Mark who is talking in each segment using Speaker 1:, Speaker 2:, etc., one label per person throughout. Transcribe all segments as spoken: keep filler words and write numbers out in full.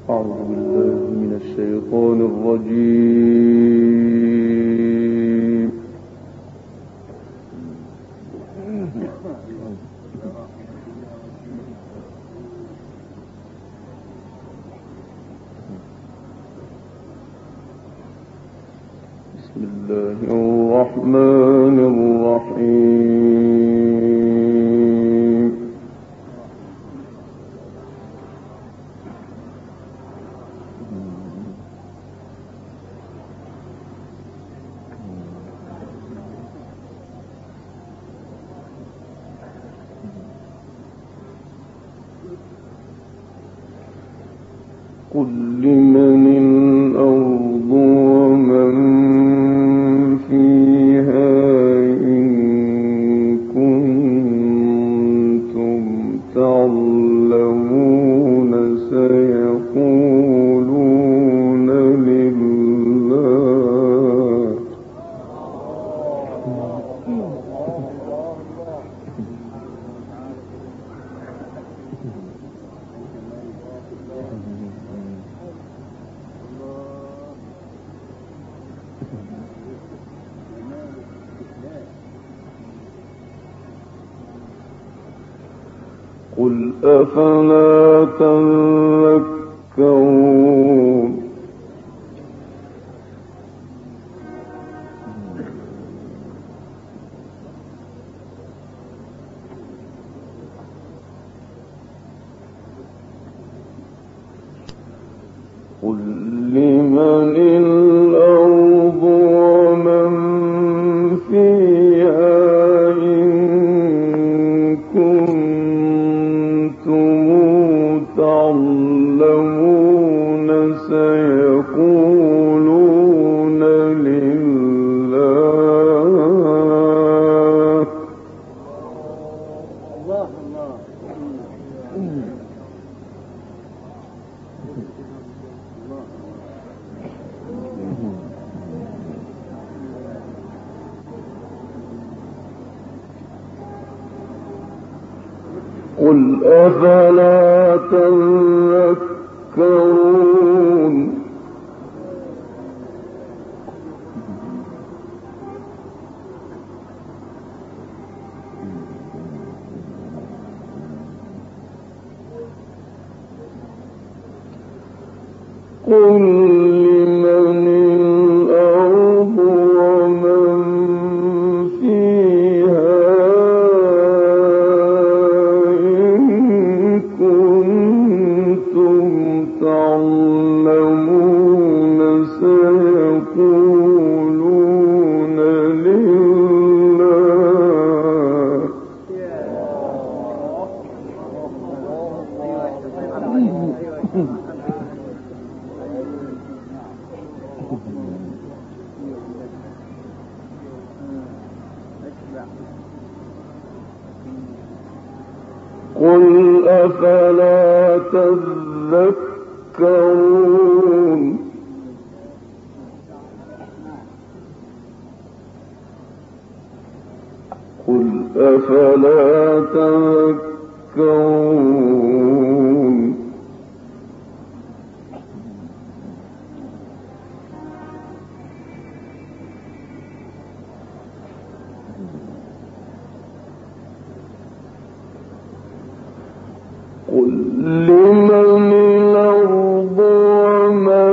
Speaker 1: أعوذ بالله من الشيطان الرجيم. بسم الله الرحمن الرحيم. قل لمن الأرض ومن فيها إن كنتم تعلمون سيقولون لله. قل أفلا تذكرون. قل لمن الأرض ومن فيها إن كنتم تعلمون سيقولون لله. الله الله. قل أفلا تذكرون. قل لمن الأرض ومن فيها إن كنتم تعلمون سيقولون لله. قل أفلا تذكرون. قل أفلا تذكرون. قل لمن الأرض ومن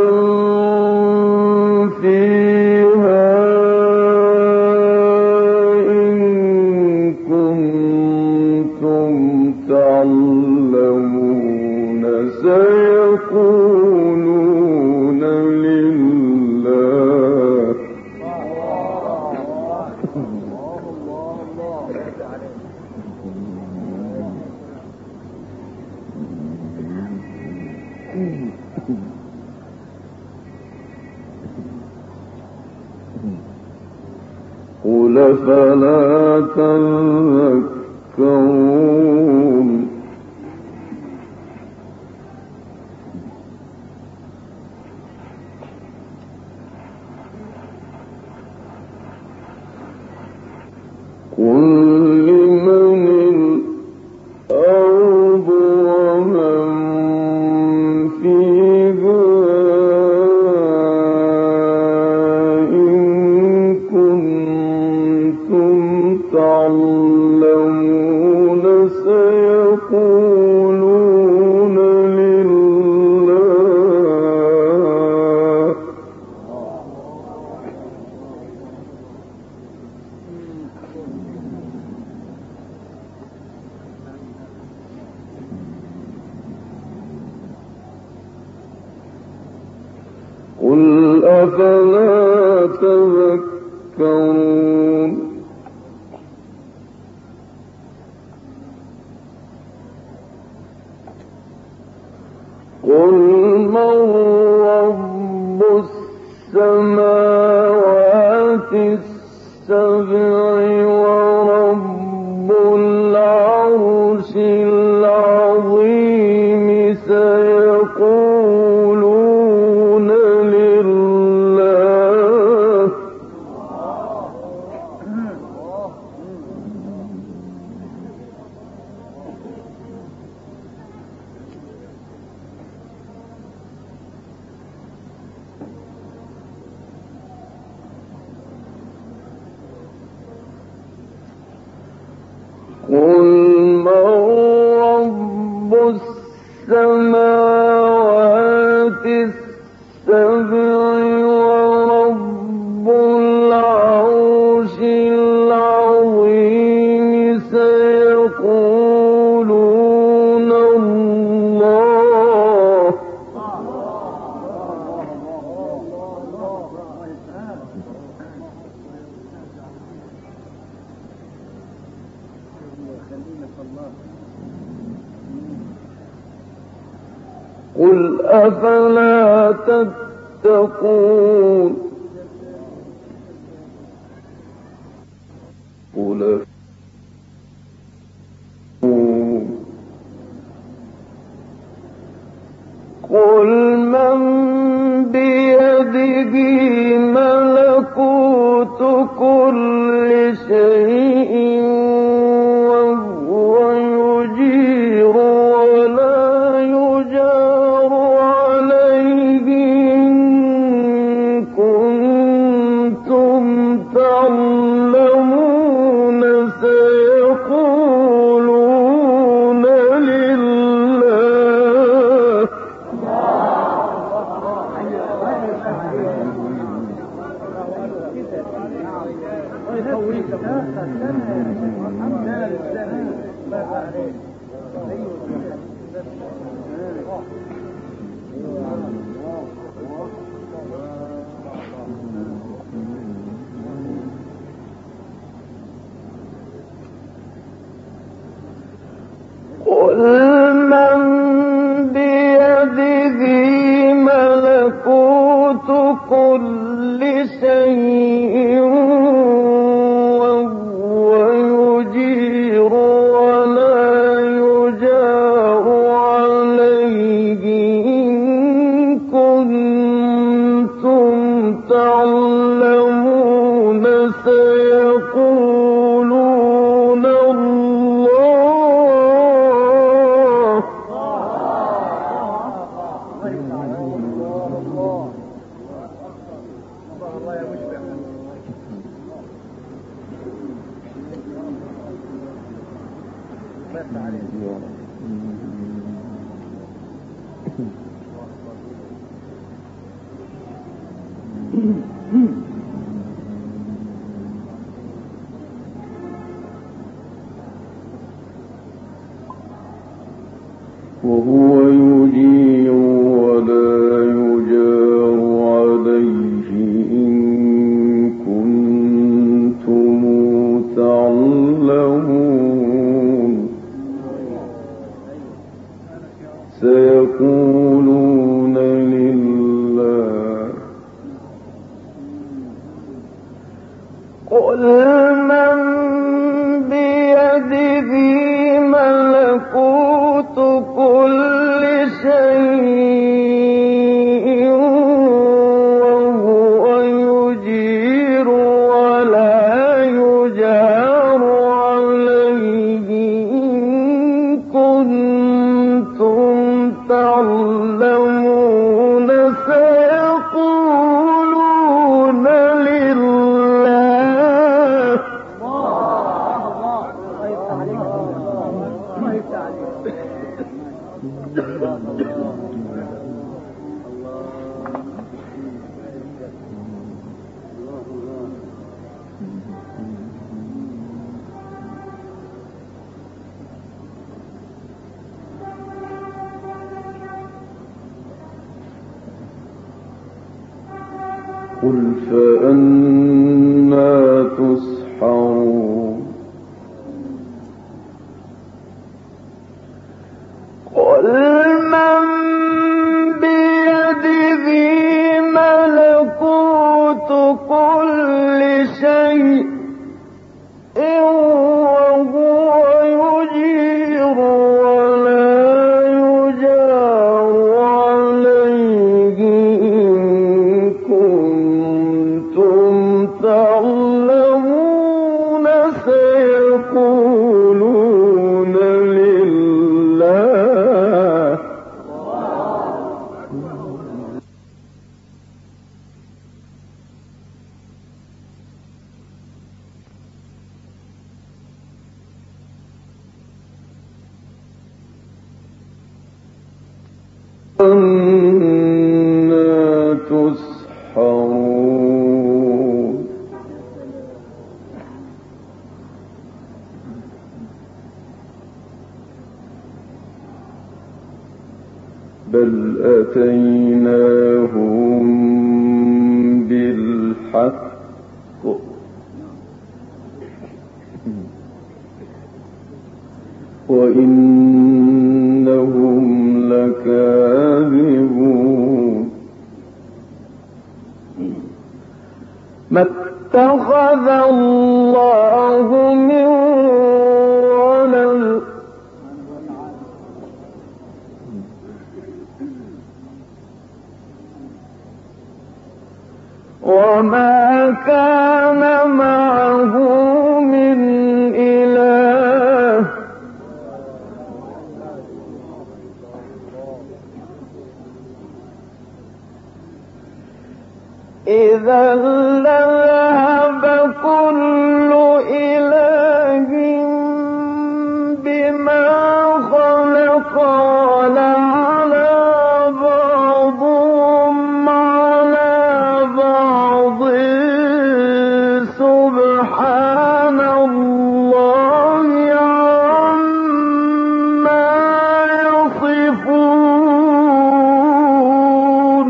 Speaker 1: فيها إن كنتم تعلمون سيقولون لله. قل فلا تذكرون. قل لمن الأرض ومن فيها قل أفلا تذكرون قل من رب السماوات السبع ورب العرش العظيم سيقولون لله قل من رب السماوات السبع ورب العرش العظيم سيقولون الله قل أفلا تتقون قل قل من بيده ملكوت كل شيء وهو يجير ولا يجار عليه إن كنتم تعلمون سيقولون لله قل من بيده ملكوت كل شيء وهو يجير ولا يجار عليه إن كنتم تعلمون سيقولون الله وهو يجير ولا يجار عليه إن كنتم تعلمون سيقولون لله قل فأنى تسحرون
Speaker 2: قل من بيده ملكوت كل شيء وهو يجير ولا يجار عليه إن كنتم تعلمون سيقولون لله
Speaker 1: أنا تسحرون بل أتيناهم بالحق وإنهم لكاذبون
Speaker 2: ما اتخذ الله من ولد وما كان معه من إله إذا لذهب كل إله بما خلق ولعلى بعضهم على بعض سبحان الله عما يصفون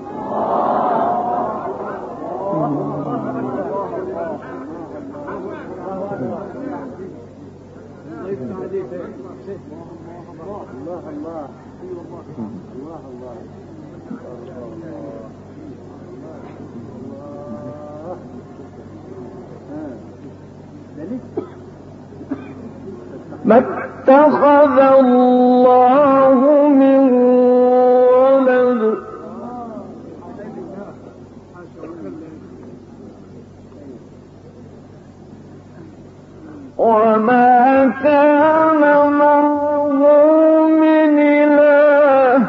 Speaker 2: ما اتخذ الله من ولد وما كان معه من إله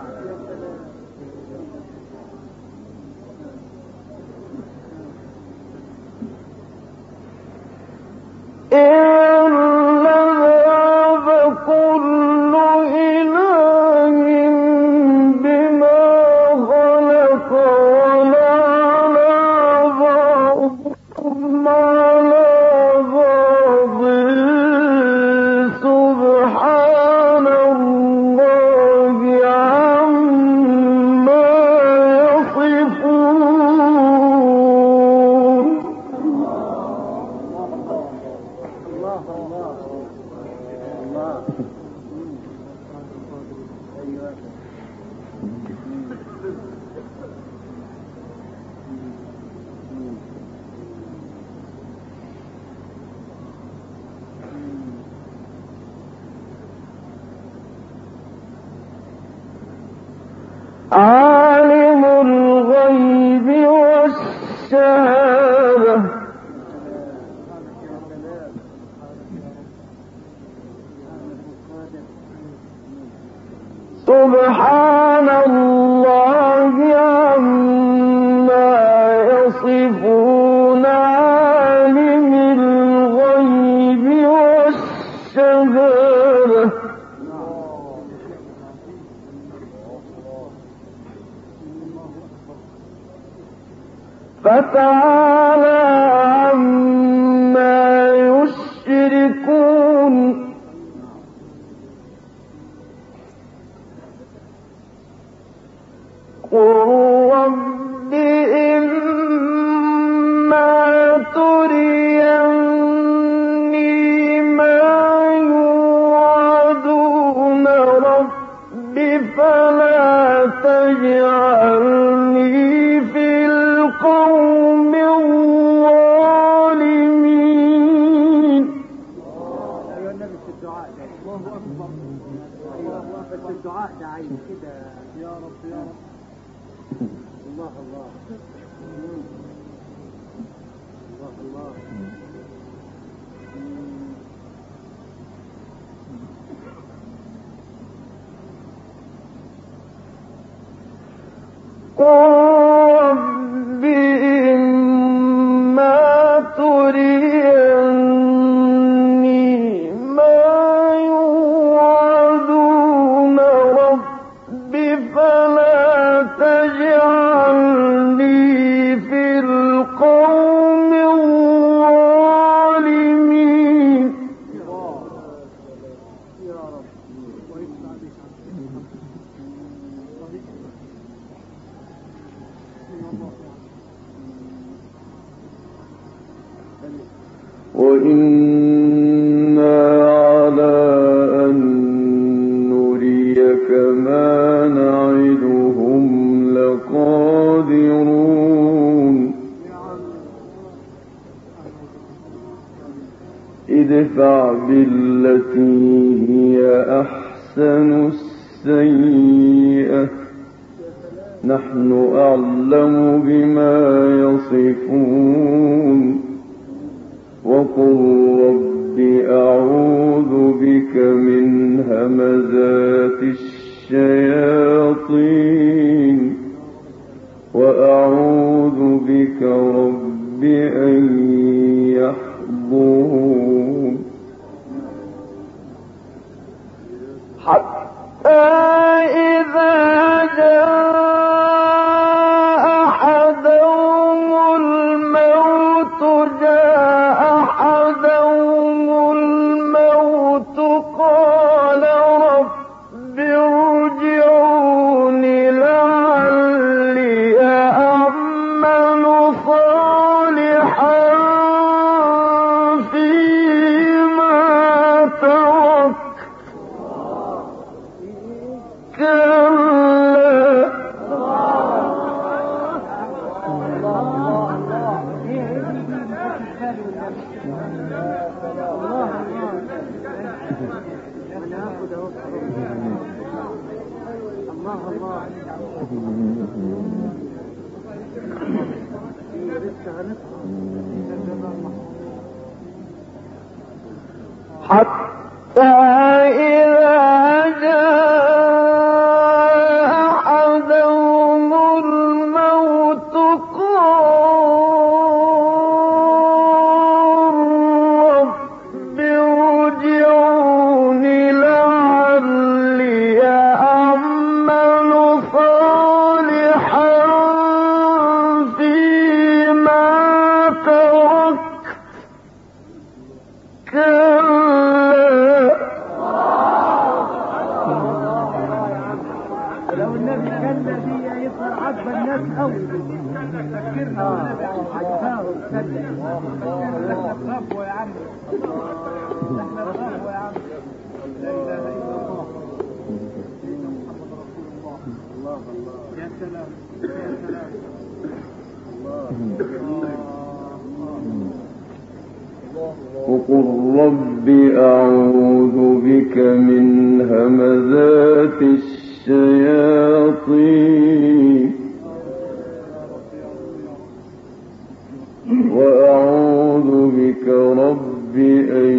Speaker 2: إلا ذهب كل إله بما خلق ولعلى بعضهم على بعض سبحان الله عما يصفون عالم الغيب والشهادة سبحان الله عما يصفون عالم الغيب والشهادة فتعالى عما يشركون قل رب إن
Speaker 1: وإنا على أن نريك ما نعدهم لقادرون ادفع بالتي هي أحسن السيئة نحن أعلم بما يصفون وقل رب أعوذ بك من همزات الشياطين وأعوذ بك رب أن يحضرون
Speaker 2: حتى إذا جاء أحدهم الموت جاء أحدهم الموت قال رب ارجعون لعلي أعمل صالحا فيما تركت حتى إذا جاء أحدهم الموت قال رب ارجعون لعلي أعمل صالحا فيما تركت
Speaker 3: لو النبي كان الذي يظهر عجب الناس قوي تفكرنا عجباهم احنا نخافوا يا عم احنا نخافوا يا عم لا اله الا الله سيدنا محمد رسول الله الله الله يا سلام يا سلام
Speaker 1: وقل رب أعوذ بك من همزات الشياطين وأعوذ بك رب أن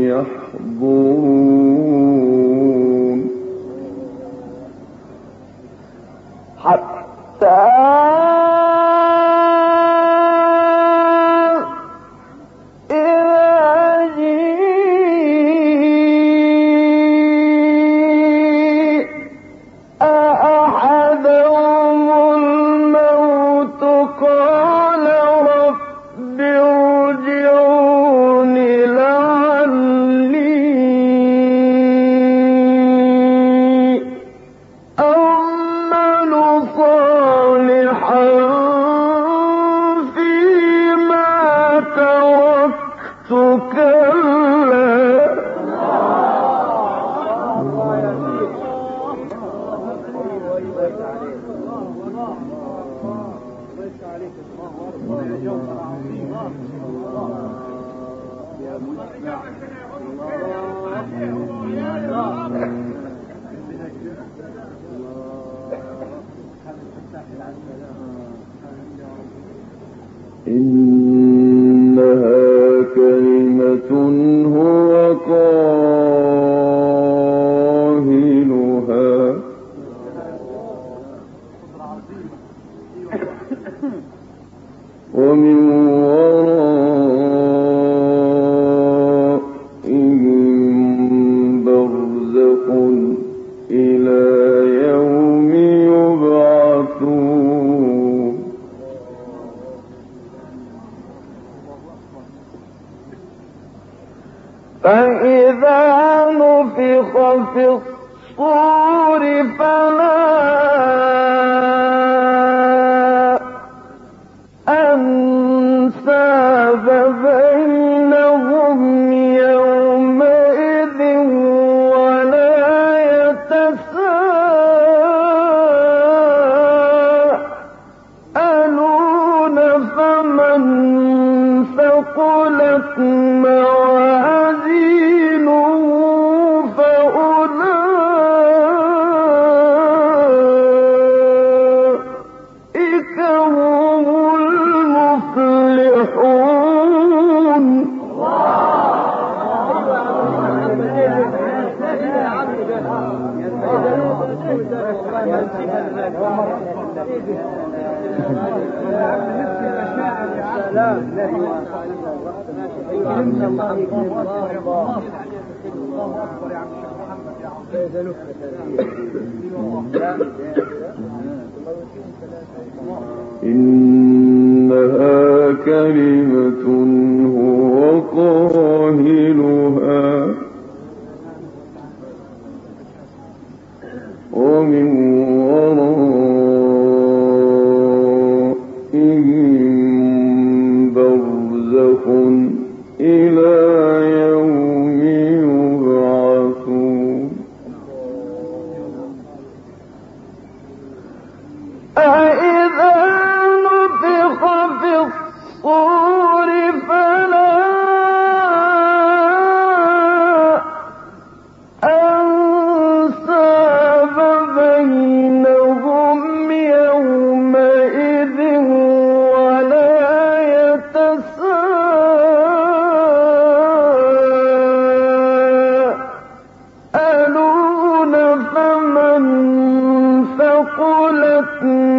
Speaker 1: يحضرون
Speaker 2: حتى
Speaker 1: إنها كلمة هو قائلها ومن ورائهم برزخ إلى يوم يبعثون.
Speaker 2: فإذا نفخ في الصور فلا أنساب بينهم يومئذ ولا يتساءلون فمن ثقلت موازينه فأولئك هم المفلحون.
Speaker 1: إنها كلمة هو قائلها ومن ورائهم برزخ إلى يوم يبعثون.
Speaker 2: أإذا نفخ في الصور فلا أنساب بينهم يومئذ ولا يتساءلون فمن ثقلت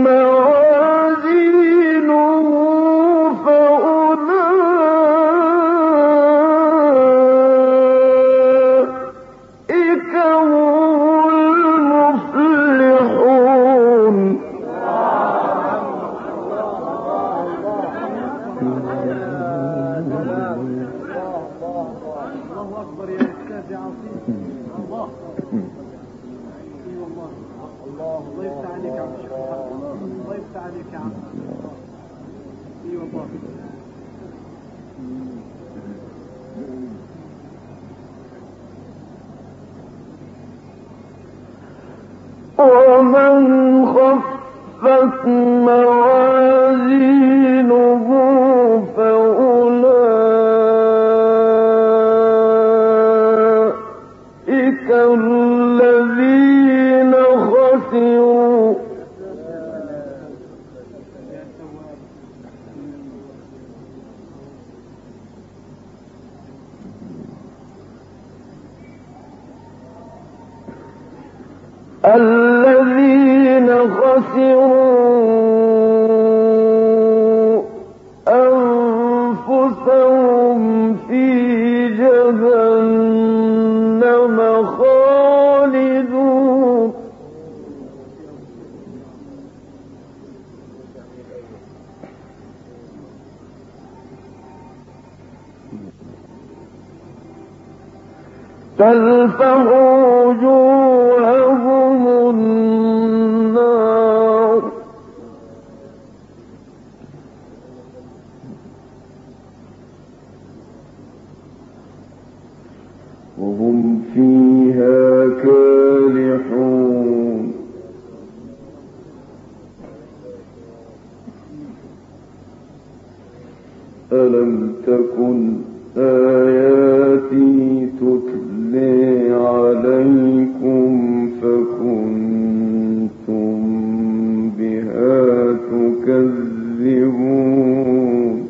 Speaker 2: موازينه فأولئك هم المفلحون.
Speaker 3: الله أكبر يا أستاذ عظيم. الله الله الله يفتح عليك يا عم الشيخ محمد. الله يفتح عليك يا عم. اي والله.
Speaker 2: ومن خفت موازينه فأولئك الذين خسروا الذين خسروا أنفسهم في جهنم خالدون. تلفح وجوههم النار
Speaker 1: وهم فيها كالحون. ألم تكن آياتي تتلى عليكم فكنتم بها تكذبون.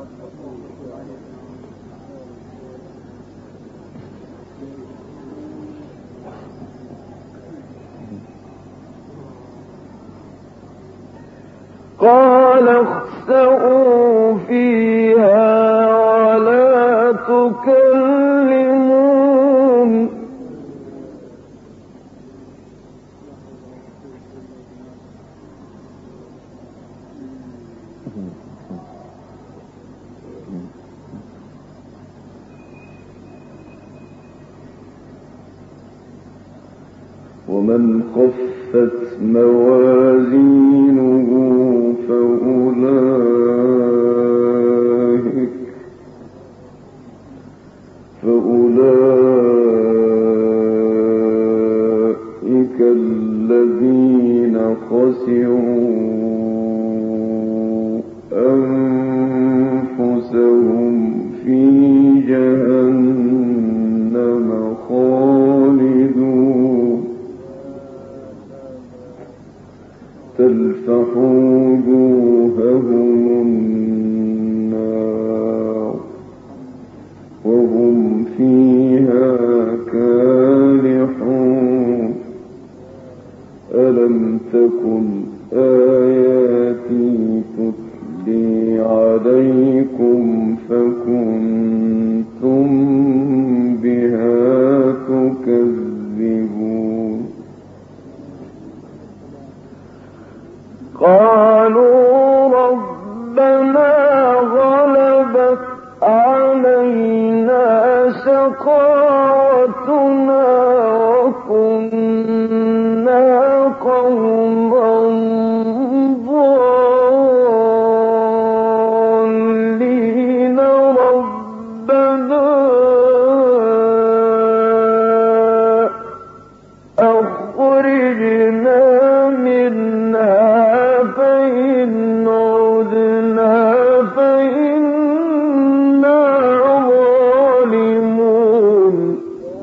Speaker 2: قال اخسئوا فيها ولا تكلمون
Speaker 1: ومن خفت موازينه فأولئك فأولئك الذين خسروا أنفسهم في جهنم خالدون تلفح وجوههم النار وهم فيها كالحون ألم تكن آياتي تتلي عليكم فكنتم بها تكذبون
Speaker 2: قالوا ربنا غلبت علينا شقاوتنا وكنا قوما ضالين ربنا أخرجنا منها فإن عدنا فإنا ظالمون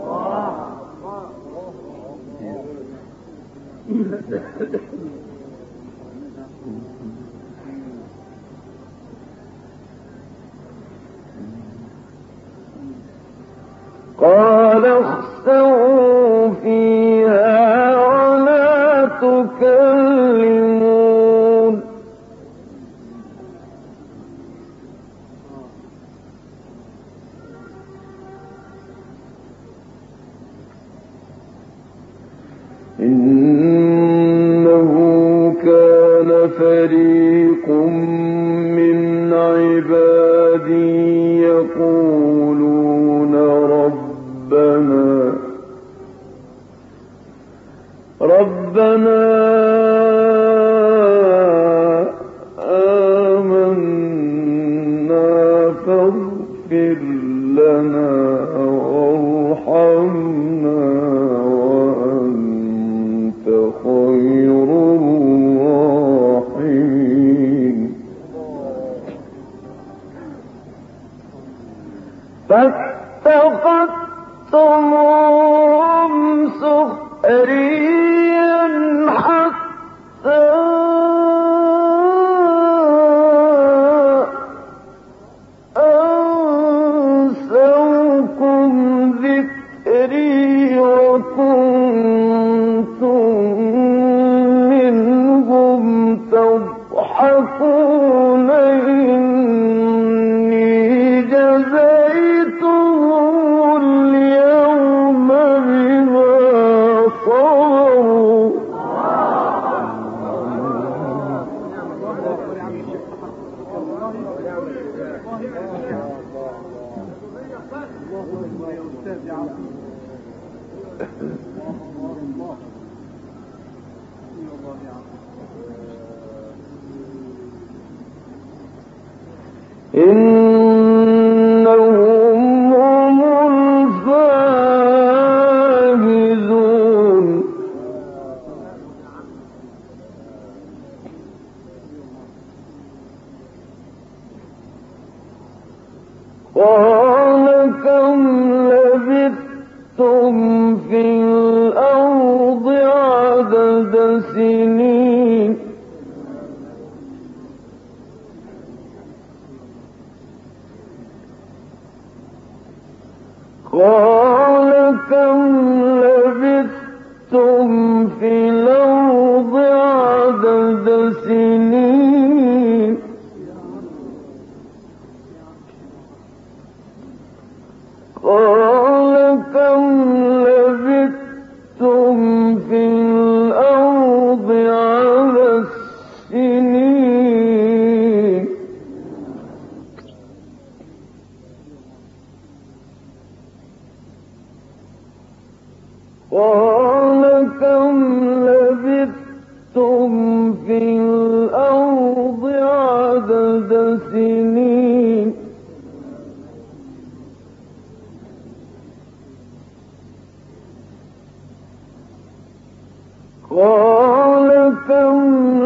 Speaker 2: قال اخسئوا فيها ولا تكلمون
Speaker 1: إنه كان فريق من عبادي يقولون ربنا ربنا آمنا فاغفر لنا وارحمنا وأنت خير الراحمين
Speaker 2: فاتخذتموهم سخريا حتى أنسوكم ذكري وكنتم منهم تضحكون إني جزيتهم اليوم بما صبروا إنهم هم الفائزون قال كم لبثتم في الأرض عدد سنين قال كم لبثتم في الأرض عدد سنين قال كم لبثتم في الأرض عدد سنين قال كم لبثتم في الأرض عدد سنين قال كم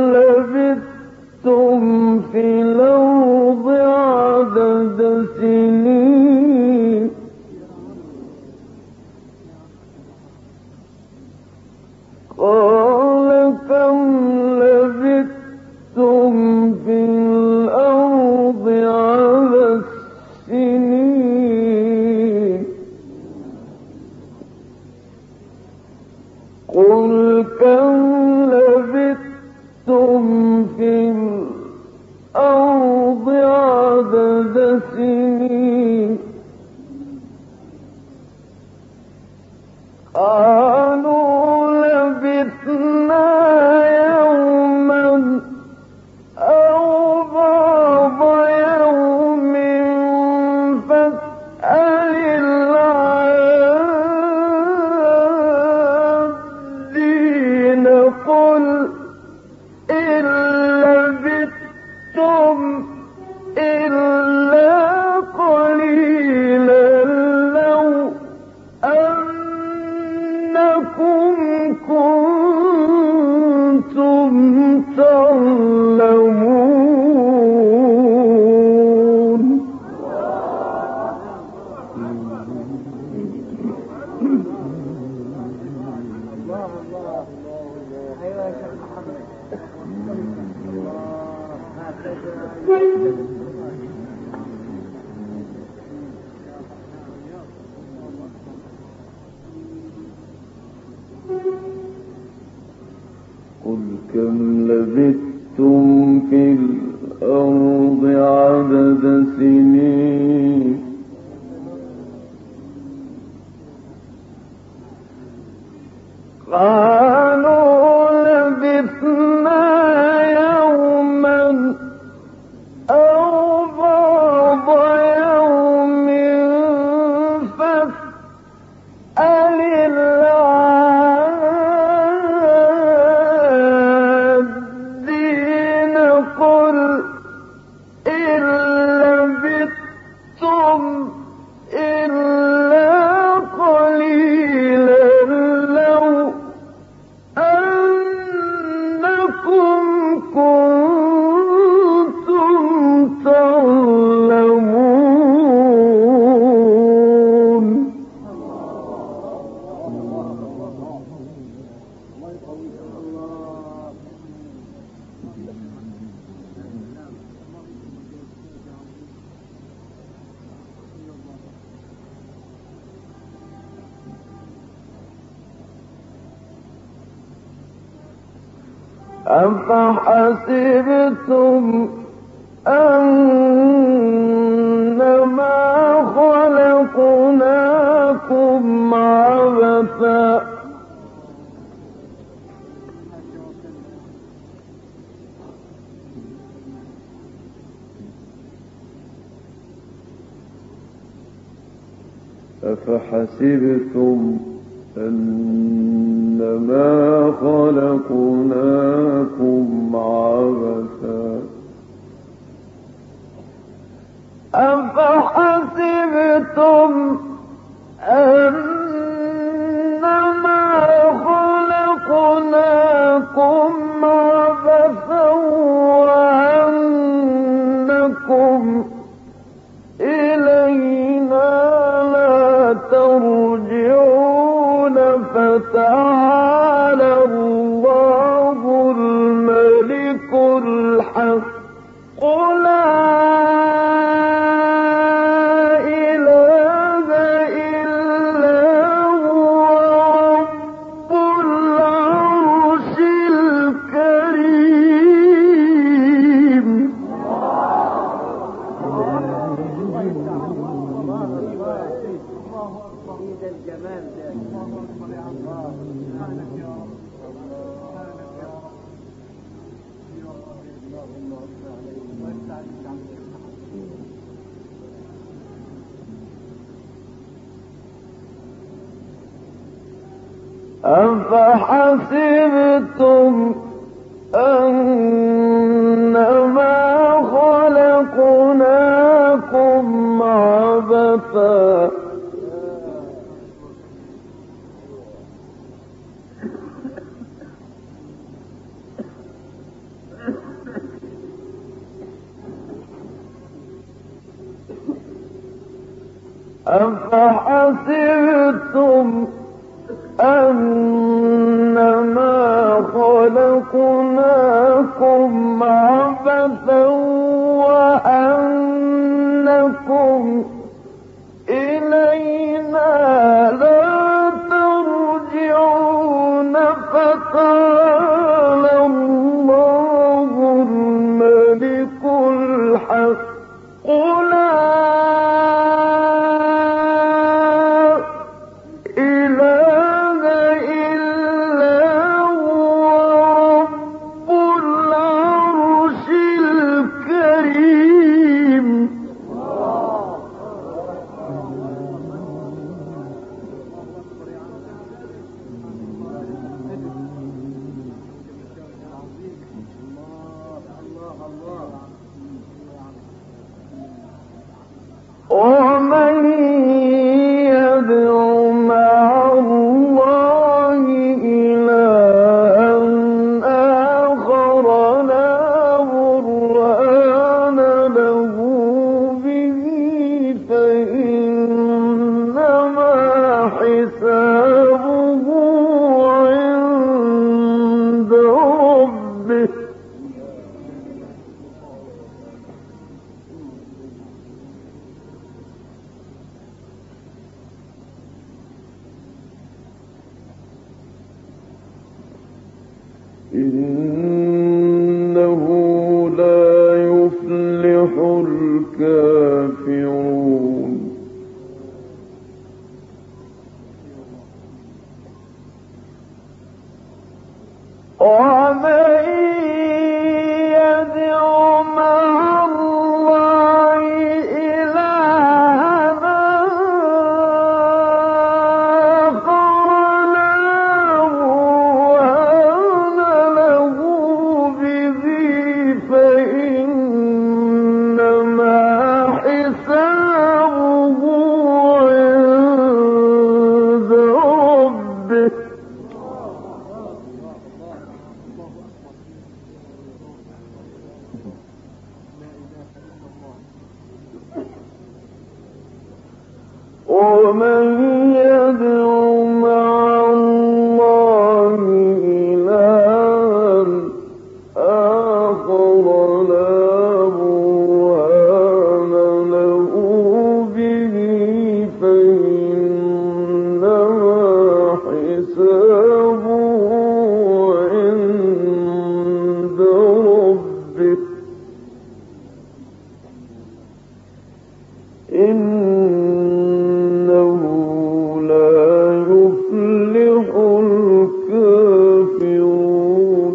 Speaker 2: لبثتم في الأرض عدد سنين قال كم لبثتم في الأرض عدد سنين قل كم لبثتم في الأرض عدد سنين قالوا لبثنا يوما أو بعض يوم فاسأل العادين قل إن لبثتم إلا قليلا لو أنكم كنتم تعلمون
Speaker 3: الله الله ايوه يا شيخ محمد
Speaker 1: قل كم لبثتم في الأرض عدد سنين
Speaker 2: قالوا لبثنا يوما أو بعض يوم فاسأل العادين قل إن لبثتم إلا قليلا لو أنكم كنتم تعلمون أفحسبتم أنما خلقناكم عبثا
Speaker 1: أفحسبتم أنما خلقناكم عبثا
Speaker 2: أفحسبتم أنما خلقناكم عبثا وأنكم إلينا لا ترجعون فتعالى الله الملك الحق لا إله إلا أفحسبتم أنما خلقناكم عبثا أفحسبتم أنما خلقناكم عبثا وأنكم إلينا لا ترجعون فتعالى الله الملك الحق لا إنه لا يفلح الكافرون ومن يدع مع الله إلهًا آخر لا برهان له به فإنما حسابه عند ربه ومن يدع مع الله إلهًا آخر لا برهان له به فإنما حسابه عند ربه إنه لا يفلح الكافرون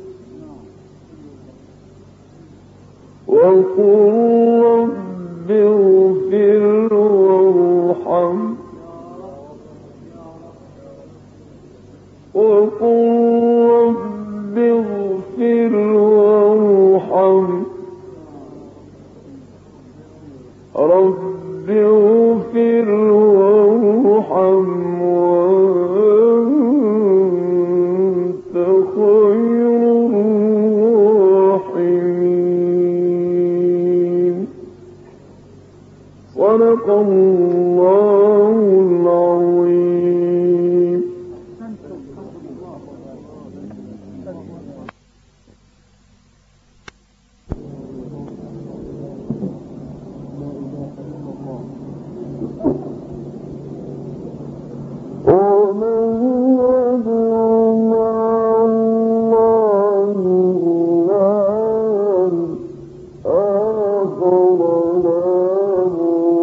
Speaker 2: وقل رب اغفر وارحم وقل رب اغفر وارحم رب اغفر وارحم وأنت خير الراحمين صدق الله العظيم. ومن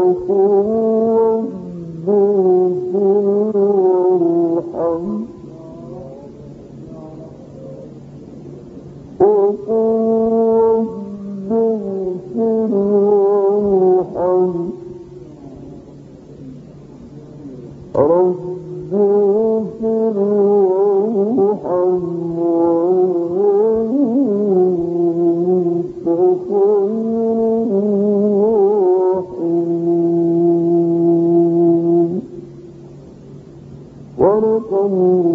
Speaker 2: ورقم